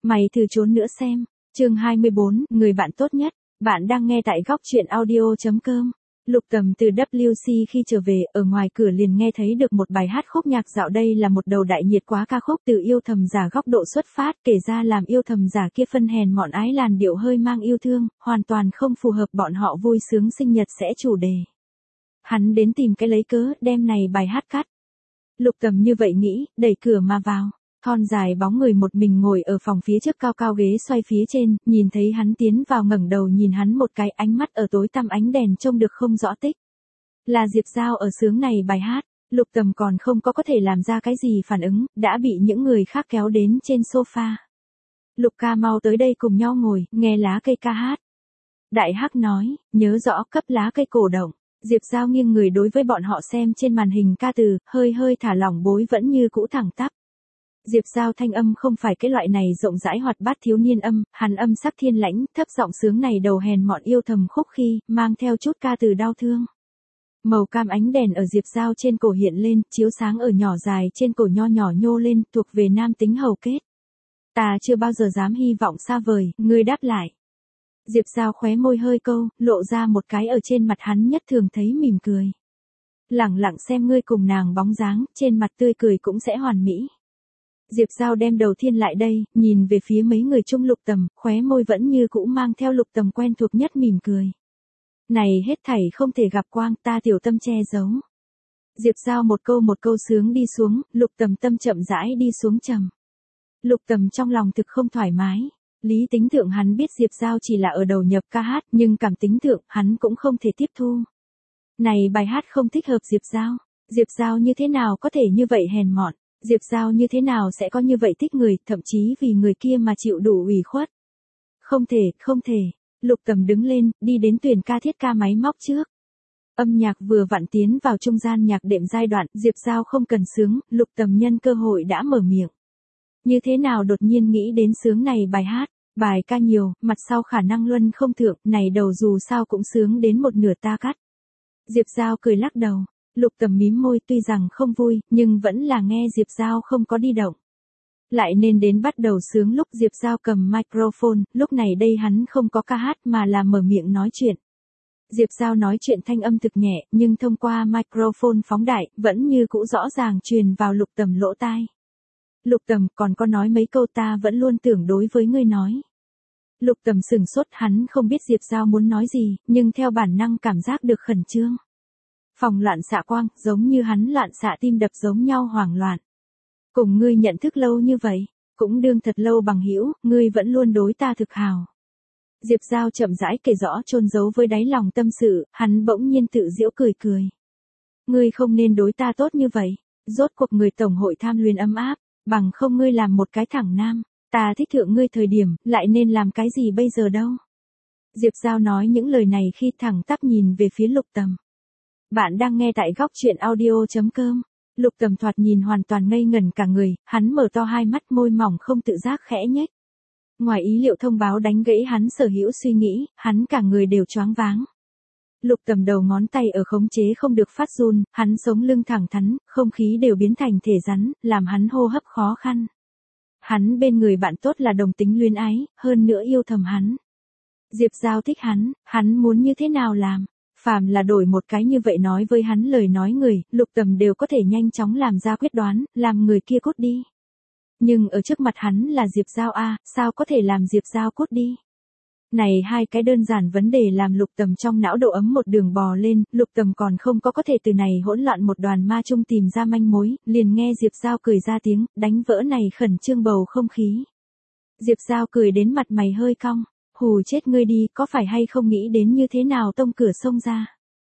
Mày thử trốn nữa xem. Chương 24, người bạn tốt nhất. Bạn đang nghe tại góc truyện audio.com. Lục Tầm từ WC khi trở về, ở ngoài cửa liền nghe thấy được một bài hát khúc nhạc dạo đây là một đầu đại nhiệt quá ca khúc từ yêu thầm giả góc độ xuất phát, kể ra làm yêu thầm giả kia phân hèn mọn ái làn điệu hơi mang yêu thương, hoàn toàn không phù hợp bọn họ vui sướng sinh nhật sẽ chủ đề. Hắn đến tìm cái lấy cớ, đem này bài hát cắt. Lục Tầm như vậy nghĩ, đẩy cửa mà vào. Thon dài bóng người một mình ngồi ở phòng phía trước cao cao ghế xoay phía trên, nhìn thấy hắn tiến vào ngẩng đầu nhìn hắn một cái, ánh mắt ở tối tăm ánh đèn trông được không rõ tích. Là Diệp Giao ở sướng này bài hát. Lục Tầm còn không có thể làm ra cái gì phản ứng, đã bị những người khác kéo đến trên sofa. Lục ca mau tới đây cùng nhau ngồi, nghe lá cây ca hát. Đại Hắc nói, nhớ rõ cấp lá cây cổ động. Diệp Giao nghiêng người đối với bọn họ xem trên màn hình ca từ, hơi thả lỏng bối vẫn như cũ thẳng tắp. Diệp Giao thanh âm không phải cái loại này rộng rãi hoạt bát thiếu niên âm, hắn âm sắc thiên lãnh, thấp giọng sướng này đầu hèn mọn yêu thầm khúc khi, mang theo chút ca từ đau thương. Màu cam ánh đèn ở Diệp Giao trên cổ hiện lên, chiếu sáng ở nhỏ dài trên cổ nho nhỏ nhô lên, thuộc về nam tính hầu kết. Ta chưa bao giờ dám hy vọng xa vời, ngươi đáp lại. Diệp Giao khóe môi hơi câu, lộ ra một cái ở trên mặt hắn nhất thường thấy mỉm cười. Lẳng lặng xem ngươi cùng nàng bóng dáng, trên mặt tươi cười cũng sẽ hoàn mỹ. Diệp Giao đem đầu thiên lại đây, nhìn về phía mấy người chung Lục Tầm, khóe môi vẫn như cũ mang theo Lục Tầm quen thuộc nhất mỉm cười. Này hết thảy không thể gặp quang, ta tiểu tâm che giấu. Diệp Giao một câu sướng đi xuống, Lục Tầm tâm chậm rãi đi xuống trầm. Lục Tầm trong lòng thực không thoải mái. Lý tính thượng hắn biết Diệp Giao chỉ là ở đầu nhập ca hát, nhưng cảm tính thượng hắn cũng không thể tiếp thu. Này bài hát không thích hợp Diệp Giao. Diệp Giao như thế nào có thể như vậy hèn mọn? Diệp Giao như thế nào sẽ có như vậy thích người, thậm chí vì người kia mà chịu đủ ủy khuất? Không thể. Lục Tầm đứng lên, đi đến tuyển ca thiết ca máy móc trước. Âm nhạc vừa vặn tiến vào trung gian nhạc đệm giai đoạn, Diệp Giao không cần sướng, Lục Tầm nhân cơ hội đã mở miệng. Như thế nào đột nhiên nghĩ đến sướng này bài hát? Bài ca nhiều, mặt sau khả năng luân không thượng, này đầu dù sao cũng sướng đến một nửa ta cắt. Diệp Giao cười lắc đầu. Lục Tầm mím môi tuy rằng không vui, nhưng vẫn là nghe Diệp Giao không có đi động. Lại nên đến bắt đầu sướng lúc Diệp Giao cầm microphone, lúc này đây hắn không có ca hát mà là mở miệng nói chuyện. Diệp Giao nói chuyện thanh âm thực nhẹ, nhưng thông qua microphone phóng đại, vẫn như cũ rõ ràng truyền vào Lục Tầm lỗ tai. Lục Tầm còn có nói mấy câu ta vẫn luôn tưởng đối với ngươi nói. Lục Tầm sừng sốt, hắn không biết Diệp Giao muốn nói gì, nhưng theo bản năng cảm giác được khẩn trương. Phòng loạn xạ quang, giống như hắn loạn xạ tim đập giống nhau hoảng loạn. Cùng ngươi nhận thức lâu như vậy, cũng đương thật lâu bằng hữu, ngươi vẫn luôn đối ta thực hào. Diệp Giao chậm rãi kể rõ chôn giấu với đáy lòng tâm sự, hắn bỗng nhiên tự giễu cười. Ngươi không nên đối ta tốt như vậy, rốt cuộc người tổng hội tham luyến ấm áp, bằng không ngươi làm một cái thẳng nam, ta thích thượng ngươi thời điểm, lại nên làm cái gì bây giờ đâu. Diệp Giao nói những lời này khi thẳng tắp nhìn về phía Lục Tầm. Bạn đang nghe tại góc truyện audio.com. Lục Tầm thoạt nhìn hoàn toàn ngây ngẩn cả người, hắn mở to hai mắt, môi mỏng không tự giác khẽ nhếch. Ngoài ý liệu thông báo đánh gãy hắn sở hữu suy nghĩ, hắn cả người đều choáng váng. Lục Tầm đầu ngón tay ở khống chế không được phát run, hắn sống lưng thẳng thắn, không khí đều biến thành thể rắn, làm hắn hô hấp khó khăn. Hắn bên người bạn tốt là đồng tính luyến ái, hơn nữa yêu thầm hắn. Diệp Giao thích hắn muốn như thế nào làm? Phàm là đổi một cái như vậy nói với hắn lời nói người, Lục Tầm đều có thể nhanh chóng làm ra quyết đoán, làm người kia cút đi. Nhưng ở trước mặt hắn là Diệp Giao a, sao có thể làm Diệp Giao cút đi? Này hai cái đơn giản vấn đề làm Lục Tầm trong não độ ấm một đường bò lên, Lục Tầm còn không có thể từ này hỗn loạn một đoàn ma chung tìm ra manh mối, liền nghe Diệp Giao cười ra tiếng, đánh vỡ này khẩn trương bầu không khí. Diệp Giao cười đến mặt mày hơi cong. Hù chết ngươi đi, có phải hay không nghĩ đến như thế nào tông cửa xông ra?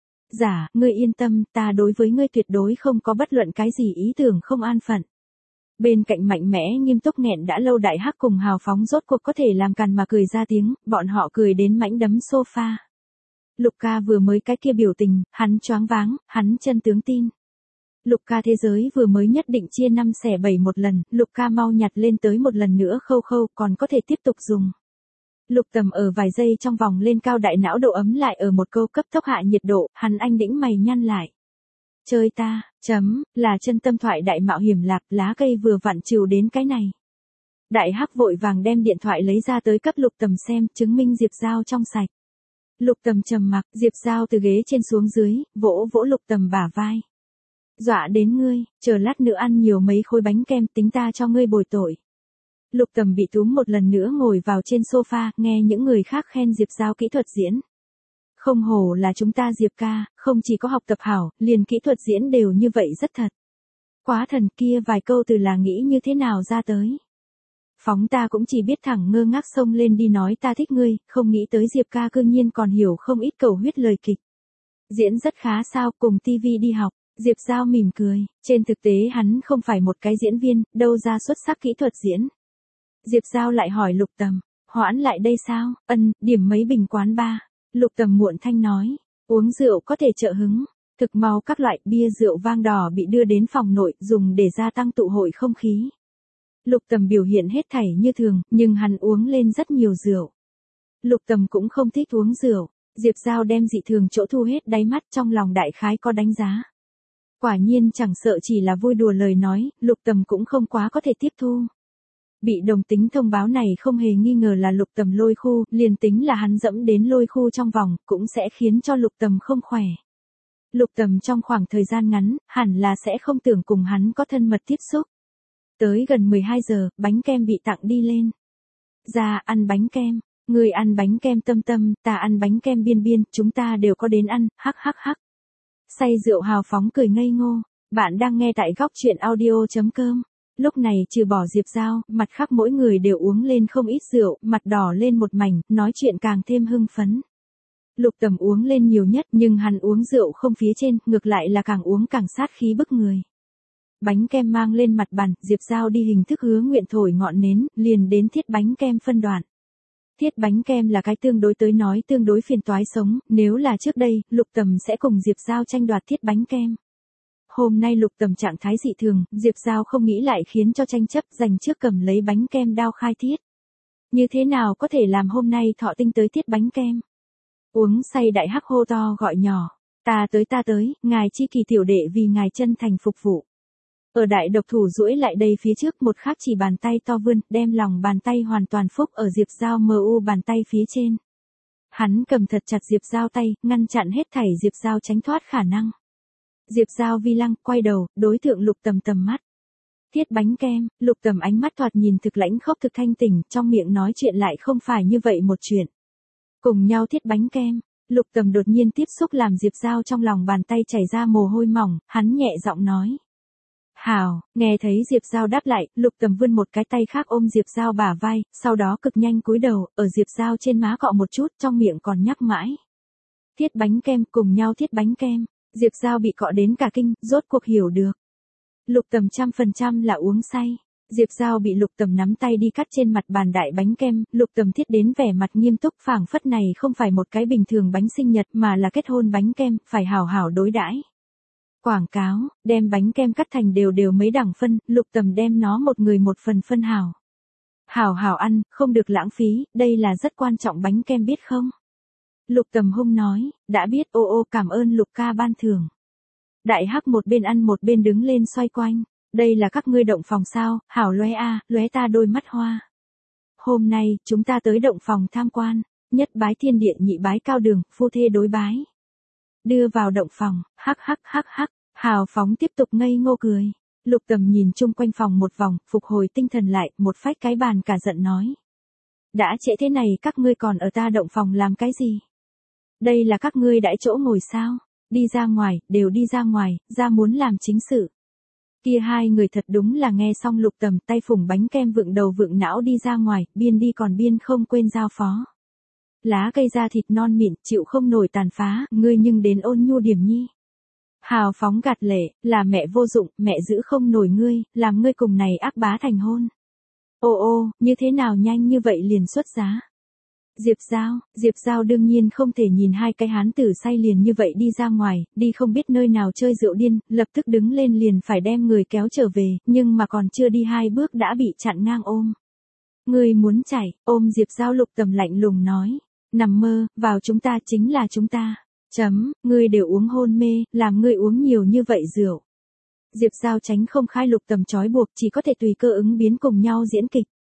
Dạ, ngươi yên tâm, ta đối với ngươi tuyệt đối không có bất luận cái gì ý tưởng không an phận. Bên cạnh mạnh mẽ nghiêm túc nghẹn đã lâu Đại Hắc cùng hào phóng rốt cuộc có thể làm càn mà cười ra tiếng, bọn họ cười đến mãnh đấm sofa. Lục ca vừa mới cái kia biểu tình, hắn choáng váng, hắn chân tướng tin. Lục ca thế giới vừa mới nhất định chia 5/7 một lần, Lục ca mau nhặt lên tới một lần nữa khâu còn có thể tiếp tục dùng. Lục Tầm ở vài giây trong vòng lên cao đại não độ ấm lại ở một câu cấp tốc hạ nhiệt độ, hắn anh đĩnh mày nhăn lại. Chơi ta, là chân tâm thoại đại mạo hiểm lạc, lá cây vừa vặn trừ đến cái này. Đại Hắc vội vàng đem điện thoại lấy ra tới cấp Lục Tầm xem, chứng minh Diệp Giao trong sạch. Lục Tầm trầm mặc, Diệp Giao từ ghế trên xuống dưới, vỗ vỗ Lục Tầm bả vai. Dọa đến ngươi, chờ lát nữa ăn nhiều mấy khối bánh kem tính ta cho ngươi bồi tội. Lục Tầm bị túm một lần nữa ngồi vào trên sofa, nghe những người khác khen Diệp Giao kỹ thuật diễn. Không hổ là chúng ta Diệp ca, không chỉ có học tập hảo, liền kỹ thuật diễn đều như vậy rất thật. Quá thần, kia vài câu từ là nghĩ như thế nào ra tới. Phóng ta cũng chỉ biết thẳng ngơ ngác xông lên đi nói ta thích ngươi, không nghĩ tới Diệp ca cư nhiên còn hiểu không ít cầu huyết lời kịch. Diễn rất khá sao, cùng tivi đi học. Diệp Giao mỉm cười, trên thực tế hắn không phải một cái diễn viên, đâu ra xuất sắc kỹ thuật diễn. Diệp Giao lại hỏi Lục Tầm, hoãn lại đây sao, điểm mấy bình quán ba. Lục Tầm muộn thanh nói, uống rượu có thể trợ hứng, thực mau các loại bia rượu vang đỏ bị đưa đến phòng nội dùng để gia tăng tụ hội không khí. Lục Tầm biểu hiện hết thảy như thường, nhưng hắn uống lên rất nhiều rượu. Lục Tầm cũng không thích uống rượu, Diệp Giao đem dị thường chỗ thu hết đáy mắt trong lòng đại khái có đánh giá. Quả nhiên chẳng sợ chỉ là vui đùa lời nói, Lục Tầm cũng không quá có thể tiếp thu. Bị đồng tính thông báo này không hề nghi ngờ là Lục Tầm lôi khu, liền tính là hắn dẫm đến lôi khu trong vòng, cũng sẽ khiến cho Lục Tầm không khỏe. Lục Tầm trong khoảng thời gian ngắn, hẳn là sẽ không tưởng cùng hắn có thân mật tiếp xúc. Tới gần 12 giờ, bánh kem bị tặng đi lên. Ra ăn bánh kem, người ăn bánh kem Tâm Tâm, ta ăn bánh kem Biên Biên, chúng ta đều có đến ăn, hắc hắc hắc. Say rượu hào phóng cười ngây ngô, bạn đang nghe tại góc truyện audio.com. Lúc này trừ bỏ Diệp Giao, mặt khác mỗi người đều uống lên không ít rượu, mặt đỏ lên một mảnh, nói chuyện càng thêm hưng phấn. Lục Tầm uống lên nhiều nhất nhưng hắn uống rượu không phía trên, ngược lại là càng uống càng sát khí bức người. Bánh kem mang lên mặt bàn, Diệp Giao đi hình thức hứa nguyện thổi ngọn nến, liền đến thiết bánh kem phân đoạn. Thiết bánh kem là cái tương đối tới nói tương đối phiền toái sống, nếu là trước đây, Lục Tầm sẽ cùng Diệp Giao tranh đoạt thiết bánh kem. Hôm nay Lục Tầm trạng thái dị thường, Diệp Giao không nghĩ lại khiến cho tranh chấp giành trước cầm lấy bánh kem đao khai thiết. Như thế nào có thể làm hôm nay thọ tinh tới thiết bánh kem? Uống say Đại Hắc hô to gọi nhỏ, ta tới, ngài chi kỳ tiểu đệ vì ngài chân thành phục vụ. Ở đại độc thủ duỗi lại đây phía trước một khắc chỉ bàn tay to vươn, đem lòng bàn tay hoàn toàn phúc ở Diệp Giao mu bàn tay phía trên. Hắn cầm thật chặt Diệp Giao tay, ngăn chặn hết thảy Diệp Giao tránh thoát khả năng. Diệp Giao vi lăng, quay đầu, đối tượng Lục Tầm tầm mắt. Thiết bánh kem, Lục Tầm ánh mắt thoạt nhìn thực lãnh khốc thực thanh tỉnh, trong miệng nói chuyện lại không phải như vậy một chuyện. Cùng nhau thiết bánh kem, Lục Tầm đột nhiên tiếp xúc làm Diệp Giao trong lòng bàn tay chảy ra mồ hôi mỏng, hắn nhẹ giọng nói. Hào, nghe thấy Diệp Giao đáp lại, Lục Tầm vươn một cái tay khác ôm Diệp Giao bả vai, sau đó cực nhanh cúi đầu, ở Diệp Giao trên má cọ một chút, trong miệng còn nhắc mãi. Thiết bánh kem, cùng nhau thiết bánh kem. Diệp Giao bị cọ đến cả kinh, rốt cuộc hiểu được. Lục Tầm 100% là uống say. Diệp Giao bị Lục Tầm nắm tay đi cắt trên mặt bàn đại bánh kem, Lục Tầm thiết đến vẻ mặt nghiêm túc, phảng phất này không phải một cái bình thường bánh sinh nhật mà là kết hôn bánh kem, phải hảo hảo đối đãi. Quảng cáo, đem bánh kem cắt thành đều mấy đẳng phân, Lục Tầm đem nó một người một phần phân hảo. Hảo hảo ăn, không được lãng phí, đây là rất quan trọng bánh kem biết không? Lục Tầm hung nói, đã biết ô cảm ơn Lục ca ban thưởng. Đại Hắc một bên ăn một bên đứng lên xoay quanh, đây là các ngươi động phòng sao, hảo lóe ta đôi mắt hoa. Hôm nay, chúng ta tới động phòng tham quan, nhất bái thiên điện nhị bái cao đường, phu thê đối bái. Đưa vào động phòng, hắc, hào phóng tiếp tục ngây ngô cười. Lục Tầm nhìn chung quanh phòng một vòng, phục hồi tinh thần lại, một phách cái bàn cả giận nói. Đã trễ thế này các ngươi còn ở ta động phòng làm cái gì? Đây là các ngươi đãi chỗ ngồi sao? Đi ra ngoài, đều đi ra ngoài, ra muốn làm chính sự. Kia hai người thật đúng là nghe xong Lục Tầm tay phủng bánh kem vựng đầu vựng não đi ra ngoài, biên đi còn biên không quên giao phó. Lá cây da thịt non mịn, chịu không nổi tàn phá, ngươi nhưng đến ôn nhu điểm nhi. Hào phóng gạt lệ, là mẹ vô dụng, mẹ giữ không nổi ngươi, làm ngươi cùng này ác bá thành hôn. Ô, như thế nào nhanh như vậy liền xuất giá. Diệp Giao đương nhiên không thể nhìn hai cái hán tử say liền như vậy đi ra ngoài, đi không biết nơi nào chơi rượu điên, lập tức đứng lên liền phải đem người kéo trở về, nhưng mà còn chưa đi hai bước đã bị chặn ngang ôm. Ngươi muốn chạy, ôm Diệp Giao. Lục Tầm lạnh lùng nói. Nằm mơ, vào chúng ta chính là chúng ta. Ngươi đều uống hôn mê, làm ngươi uống nhiều như vậy rượu. Diệp Giao tránh không khai Lục Tầm trói buộc, chỉ có thể tùy cơ ứng biến cùng nhau diễn kịch.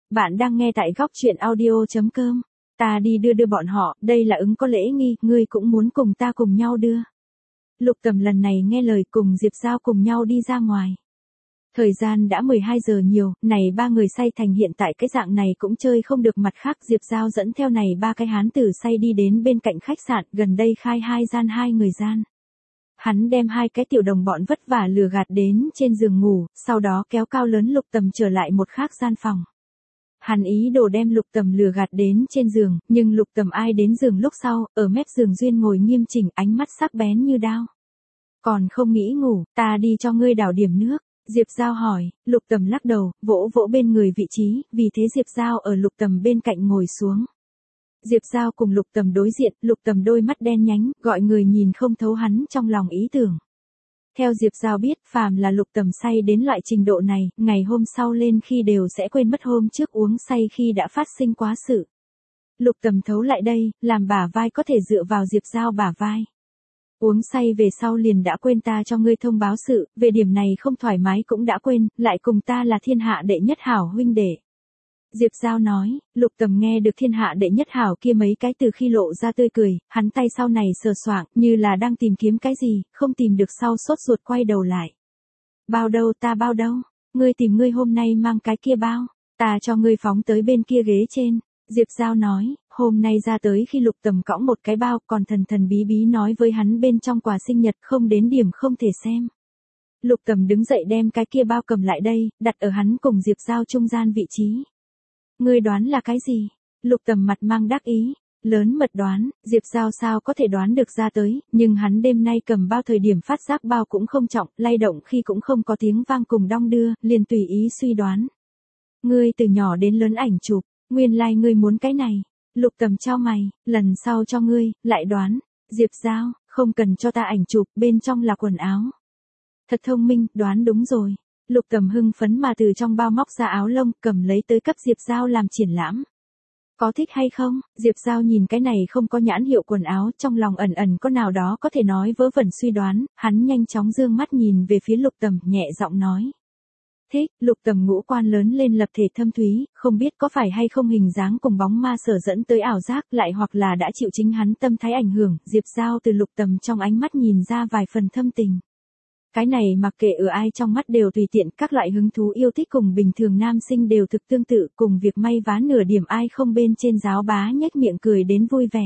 Bạn đang nghe tại góc chuyện audio.com. Ta đi đưa bọn họ, đây là ứng có lễ nghi, ngươi cũng muốn cùng ta cùng nhau đưa. Lục Tầm lần này nghe lời cùng Diệp Giao cùng nhau đi ra ngoài. Thời gian đã 12 giờ nhiều, này ba người say thành hiện tại cái dạng này cũng chơi không được, mặt khác Diệp Giao dẫn theo này ba cái hán tử say đi đến bên cạnh khách sạn, gần đây khai hai người gian. Hắn đem hai cái tiểu đồng bọn vất vả lừa gạt đến trên giường ngủ, sau đó kéo cao lớn Lục Tầm trở lại một khác gian phòng. Hắn ý đồ đem Lục Tầm lừa gạt đến trên giường, nhưng Lục Tầm ai đến giường lúc sau, ở mép giường duyên ngồi nghiêm chỉnh, ánh mắt sắc bén như đao. Còn không nghĩ ngủ, ta đi cho ngươi đảo điểm nước. Diệp Giao hỏi, Lục Tầm lắc đầu, vỗ vỗ bên người vị trí, vì thế Diệp Giao ở Lục Tầm bên cạnh ngồi xuống. Diệp Giao cùng Lục Tầm đối diện, Lục Tầm đôi mắt đen nhánh, gọi người nhìn không thấu hắn trong lòng ý tưởng. Theo Diệp Giao biết, phàm là Lục Tầm say đến loại trình độ này, ngày hôm sau lên khi đều sẽ quên mất hôm trước uống say khi đã phát sinh quá sự. Lục Tầm thấu lại đây, làm bả vai có thể dựa vào Diệp Giao bả vai. Uống say về sau liền đã quên ta cho ngươi thông báo sự, về điểm này không thoải mái cũng đã quên, lại cùng ta là thiên hạ đệ nhất hảo huynh đệ. Diệp Giao nói, Lục Tầm nghe được thiên hạ đệ nhất hảo kia mấy cái từ khi lộ ra tươi cười, hắn tay sau này sờ soạng, như là đang tìm kiếm cái gì, không tìm được sau sốt ruột quay đầu lại. Bao đâu ta bao đâu, ngươi tìm ngươi hôm nay mang cái kia bao, ta cho ngươi phóng tới bên kia ghế trên. Diệp Giao nói, hôm nay ra tới khi Lục Tầm cõng một cái bao, còn thần bí bí nói với hắn bên trong quà sinh nhật không đến điểm không thể xem. Lục Tầm đứng dậy đem cái kia bao cầm lại đây, đặt ở hắn cùng Diệp Giao trung gian vị trí. Ngươi đoán là cái gì? Lục Tầm mặt mang đắc ý, lớn mật đoán, Diệp Giao sao có thể đoán được ra tới, nhưng hắn đêm nay cầm bao thời điểm phát giác bao cũng không trọng, lay động khi cũng không có tiếng vang cùng đong đưa, liền tùy ý suy đoán. Ngươi từ nhỏ đến lớn ảnh chụp, nguyên lai ngươi muốn cái này. Lục Tầm chau mày, lần sau cho ngươi, lại đoán. Diệp Giao, không cần cho ta ảnh chụp, bên trong là quần áo. Thật thông minh, đoán đúng rồi. Lục Tầm hưng phấn mà từ trong bao móc ra áo lông, cầm lấy tới cấp Diệp Giao làm triển lãm. Có thích hay không? Diệp Giao nhìn cái này không có nhãn hiệu quần áo, trong lòng ẩn ẩn có nào đó có thể nói vớ vẩn suy đoán, hắn nhanh chóng dương mắt nhìn về phía Lục Tầm, nhẹ giọng nói. Thích. Lục Tầm ngũ quan lớn lên lập thể thâm thúy, không biết có phải hay không hình dáng cùng bóng ma sở dẫn tới ảo giác, lại hoặc là đã chịu chính hắn tâm thái ảnh hưởng, Diệp Giao từ Lục Tầm trong ánh mắt nhìn ra vài phần thâm tình. Cái này mặc kệ ở ai trong mắt đều tùy tiện, các loại hứng thú yêu thích cùng bình thường nam sinh đều thực tương tự, cùng việc may vá nửa điểm ai không bên trên giáo bá nhếch miệng cười đến vui vẻ.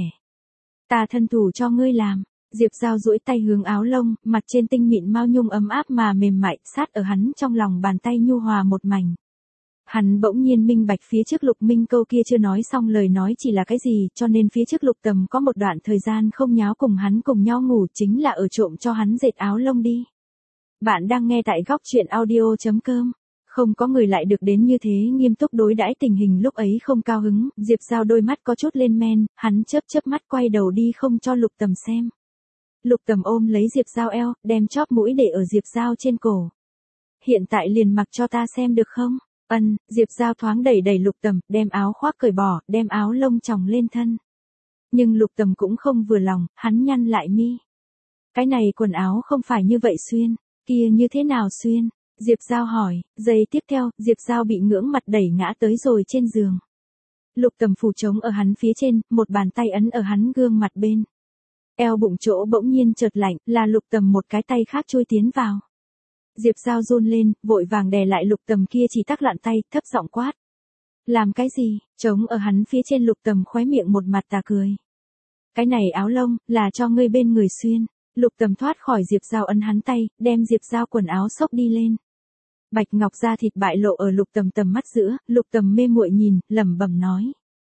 Ta thân thủ cho ngươi làm. Diệp Giao duỗi tay hướng áo lông, mặt trên tinh mịn mao nhung ấm áp mà mềm mại, sát ở hắn trong lòng bàn tay nhu hòa một mảnh. Hắn bỗng nhiên minh bạch phía trước Lục Minh câu kia chưa nói xong lời nói chỉ là cái gì, cho nên phía trước Lục Tầm có một đoạn thời gian không nháo cùng hắn cùng nhau ngủ, chính là ở trộm cho hắn dệt áo lông đi. Bạn đang nghe tại góc chuyện audio.com. Không có người lại được đến như thế nghiêm túc đối đãi tình hình lúc ấy không cao hứng, Diệp Giao đôi mắt có chút lên men, hắn chớp mắt quay đầu đi không cho Lục Tầm xem. Lục Tầm ôm lấy Diệp Giao eo, đem chóp mũi để ở Diệp Giao trên cổ. Hiện tại liền mặc cho ta xem được không? Ân. Diệp Giao thoáng đẩy Lục Tầm, đem áo khoác cởi bỏ, đem áo lông chồng lên thân. Nhưng Lục Tầm cũng không vừa lòng, hắn nhăn lại mi. Cái này quần áo không phải như vậy xuyên, kia như thế nào xuyên? Diệp Giao hỏi, giây tiếp theo, Diệp Giao bị ngưỡng mặt đẩy ngã tới rồi trên giường. Lục Tầm phủ trống ở hắn phía trên, một bàn tay ấn ở hắn gương mặt bên. Eo bụng chỗ bỗng nhiên chợt lạnh, là Lục Tầm một cái tay khác chui tiến vào. Diệp Giao run lên, vội vàng đè lại Lục Tầm kia chỉ tắc lạn tay, thấp giọng quát. Làm cái gì? Trống ở hắn phía trên Lục Tầm khóe miệng một mặt tà cười. Cái này áo lông, là cho ngươi bên người xuyên. Lục Tầm thoát khỏi Diệp Giao ấn hắn tay, đem Diệp Giao quần áo xốc đi lên. Bạch ngọc da thịt bại lộ ở Lục Tầm tầm mắt giữa, Lục Tầm mê muội nhìn, lẩm bẩm nói.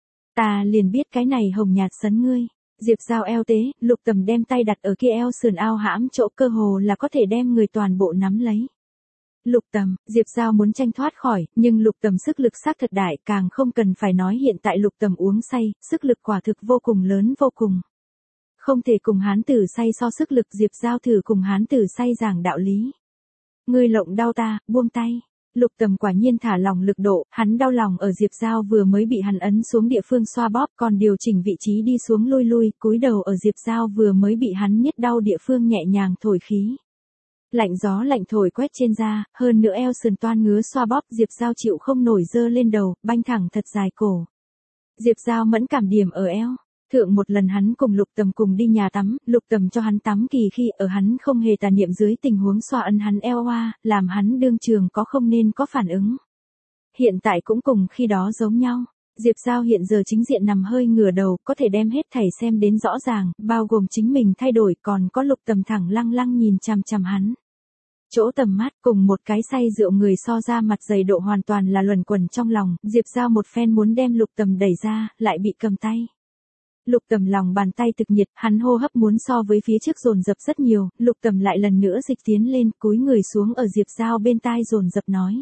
Ta liền biết cái này hồng nhạt sấn ngươi. Diệp Giao eo tế, Lục Tầm đem tay đặt ở kia eo sườn ao hãm chỗ cơ hồ là có thể đem người toàn bộ nắm lấy. Lục Tầm, Diệp Giao muốn tranh thoát khỏi, nhưng Lục Tầm sức lực xác thật đại, càng không cần phải nói hiện tại Lục Tầm uống say, sức lực quả thực vô cùng lớn vô cùng. Không thể cùng hán tử say so sức lực, Diệp Giao thử cùng hán tử say giảng đạo lý. Ngươi lộng đau ta, buông tay. Lục Tầm quả nhiên thả lòng lực độ, hắn đau lòng ở Diệp Giao vừa mới bị hắn ấn xuống địa phương xoa bóp, còn điều chỉnh vị trí đi xuống lui, cúi đầu ở Diệp Giao vừa mới bị hắn nhét đau địa phương nhẹ nhàng thổi khí. Lạnh gió lạnh thổi quét trên da, hơn nữa eo sườn toan ngứa xoa bóp, Diệp Giao chịu không nổi giơ lên đầu, banh thẳng thật dài cổ. Diệp Giao mẫn cảm điểm ở eo. Thượng một lần hắn cùng Lục Tầm cùng đi nhà tắm, Lục Tầm cho hắn tắm kỳ khi ở hắn không hề tà niệm dưới tình huống xoa ấn hắn eo oa, làm hắn đương trường có không nên có phản ứng. Hiện tại cũng cùng khi đó giống nhau. Diệp Giao hiện giờ chính diện nằm hơi ngửa đầu, có thể đem hết thảy xem đến rõ ràng, bao gồm chính mình thay đổi, còn có Lục Tầm thẳng lăng lăng nhìn chằm chằm hắn. Chỗ tầm mắt cùng một cái say rượu người so ra mặt dày độ hoàn toàn là luẩn quẩn trong lòng, Diệp Giao một phen muốn đem Lục Tầm đẩy ra, lại bị cầm tay. Lục Tầm lòng bàn tay thực nhiệt, hắn hô hấp muốn so với phía trước dồn dập rất nhiều, Lục Tầm lại lần nữa dịch tiến lên, cúi người xuống ở Diệp Giao bên tai dồn dập nói.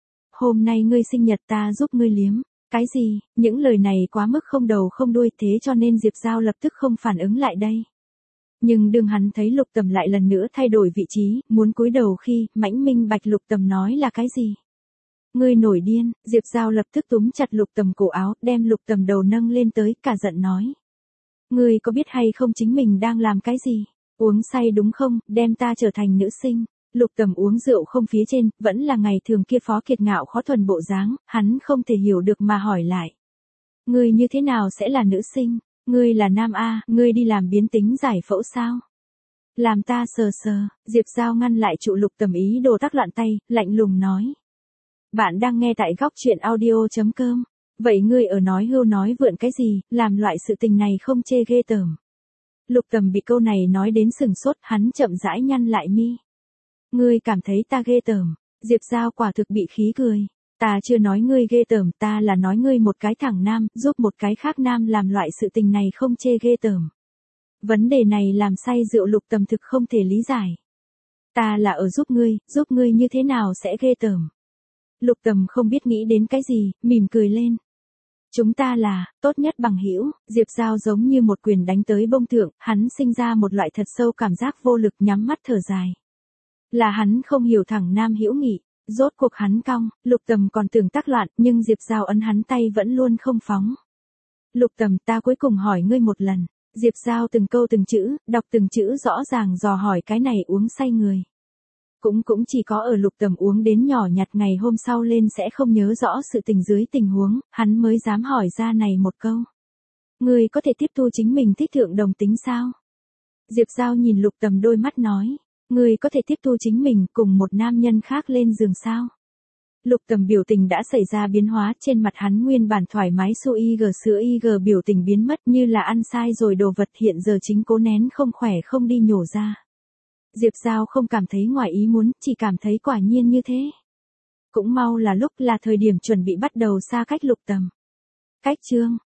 Hôm nay ngươi sinh nhật ta giúp ngươi liếm. Cái gì, những lời này quá mức không đầu không đuôi, thế cho nên Diệp Giao lập tức không phản ứng lại đây. Nhưng đương hắn thấy Lục Tầm lại lần nữa thay đổi vị trí, muốn cúi đầu khi, mãnh minh bạch Lục Tầm nói là cái gì. Ngươi nổi điên, Diệp Giao lập tức túm chặt Lục Tầm cổ áo, đem Lục Tầm đầu nâng lên tới, cả giận nói. Ngươi có biết hay không chính mình đang làm cái gì? Uống say đúng không, đem ta trở thành nữ sinh. Lục Tầm uống rượu không phía trên, vẫn là ngày thường kia phó kiệt ngạo khó thuần bộ dáng, hắn không thể hiểu được mà hỏi lại. Ngươi như thế nào sẽ là nữ sinh? Ngươi là nam A, ngươi đi làm biến tính giải phẫu sao? Làm ta sờ sờ, Diệp Giao ngăn lại trụ Lục Tầm ý đồ tác loạn tay, lạnh lùng nói. Bạn đang nghe tại góc chuyện audio.com. Vậy ngươi ở nói hưu nói vượn cái gì, làm loại sự tình này không chê ghê tởm. Lục Tầm bị câu này nói đến sừng sốt, hắn chậm rãi nhăn lại mi. Ngươi cảm thấy ta ghê tởm, Diệp Giao quả thực bị khí cười. Ta chưa nói ngươi ghê tởm, ta là nói ngươi một cái thẳng nam, giúp một cái khác nam làm loại sự tình này không chê ghê tởm. Vấn đề này làm say rượu Lục Tầm thực không thể lý giải. Ta là ở giúp ngươi như thế nào sẽ ghê tởm. Lục Tầm không biết nghĩ đến cái gì, mỉm cười lên. Chúng ta là, tốt nhất bằng hữu. Diệp Giao giống như một quyền đánh tới bông thượng, hắn sinh ra một loại thật sâu cảm giác vô lực, nhắm mắt thở dài. Là hắn không hiểu thẳng nam hữu nghị, rốt cuộc hắn cong, Lục Tầm còn tưởng tác loạn, nhưng Diệp Giao ấn hắn tay vẫn luôn không phóng. Lục Tầm, ta cuối cùng hỏi ngươi một lần. Diệp Giao từng câu từng chữ, đọc từng chữ rõ ràng dò hỏi cái này uống say người. Cũng chỉ có ở Lục Tầm uống đến nhỏ nhặt ngày hôm sau lên sẽ không nhớ rõ sự tình dưới tình huống, hắn mới dám hỏi ra này một câu. Ngươi có thể tiếp thu chính mình thích thượng đồng tính sao? Diệp Giao nhìn Lục Tầm đôi mắt nói. Ngươi có thể tiếp thu chính mình cùng một nam nhân khác lên giường sao? Lục Tầm biểu tình đã xảy ra biến hóa, trên mặt hắn nguyên bản thoải mái su ig sữa ig biểu tình biến mất như là ăn sai rồi đồ vật, hiện giờ chính cố nén không khỏe không đi nhổ ra. Diệp Giao không cảm thấy ngoài ý muốn, chỉ cảm thấy quả nhiên như thế. Cũng mau là lúc là thời điểm chuẩn bị bắt đầu xa cách Lục Tầm. Cách chương